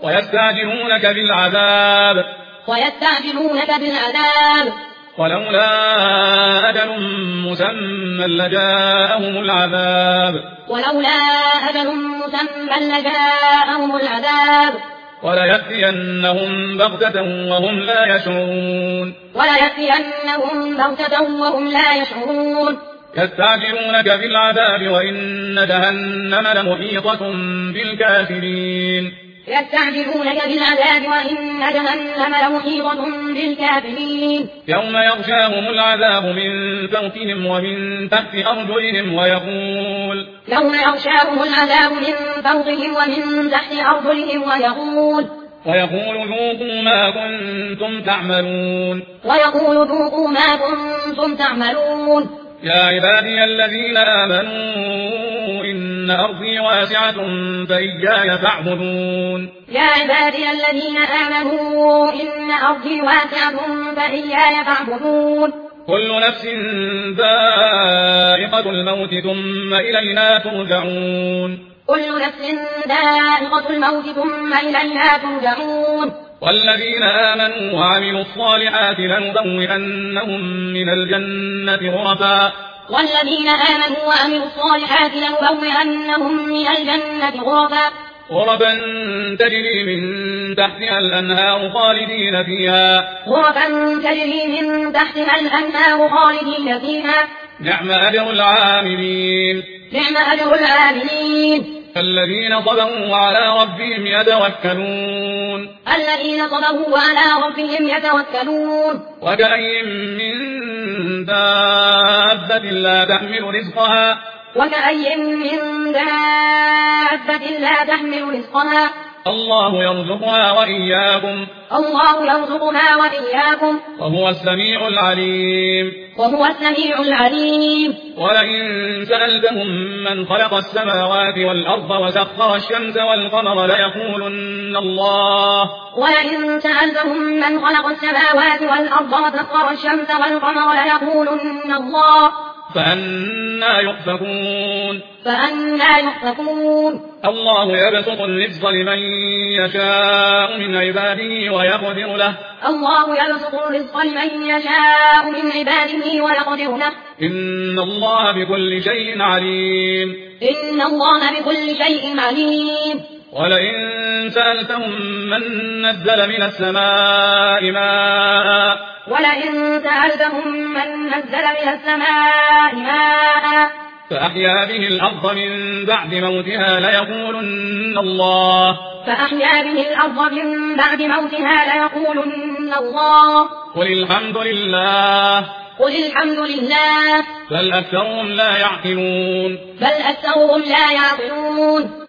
ويستعجلونك بالعذاب ولولا أجل مسمى لجاءهم العذاب وليأتينهم بغتة وهم لا يشعرون يستعجلونك بالعذاب وإن جهنم لمحيطة بالكافرين يوم يغشاهم العذاب من فوقهم ومن تحت أرجلهم ويقول ذوقوا ما كنتم تعملون يا عبادي الذين آمنوا إن أرضي واسعة فإياي فاعبدون كل نفس ذائقة الموت ثم إلينا ترجعون والذين آمنوا وعملوا الصالحات لنبوئنهم من الجنة غرفا تجري من تحتها الأنهار خالدين فيها نعم أجر العاملين الذين صبروا وعلى ربهم يتوكلون وكأين من دابة لا تحمل رزقها الله يرزقها وإياكم وهو السميع العليم ولئن سألتهم من خلق السماوات والأرض وسخر الشمس والقمر ليقولن الله فأنى يؤفكون الله يبسط الرزق لمن يشاء من عباده ويقدر له إن الله بكل شيء عليم ولئن سألتهم من نزل من السماء ماء فأحيا به الأرض من بعد موتها ليقولن الله قل الحمد لله بل أكثرهم لا يعقلون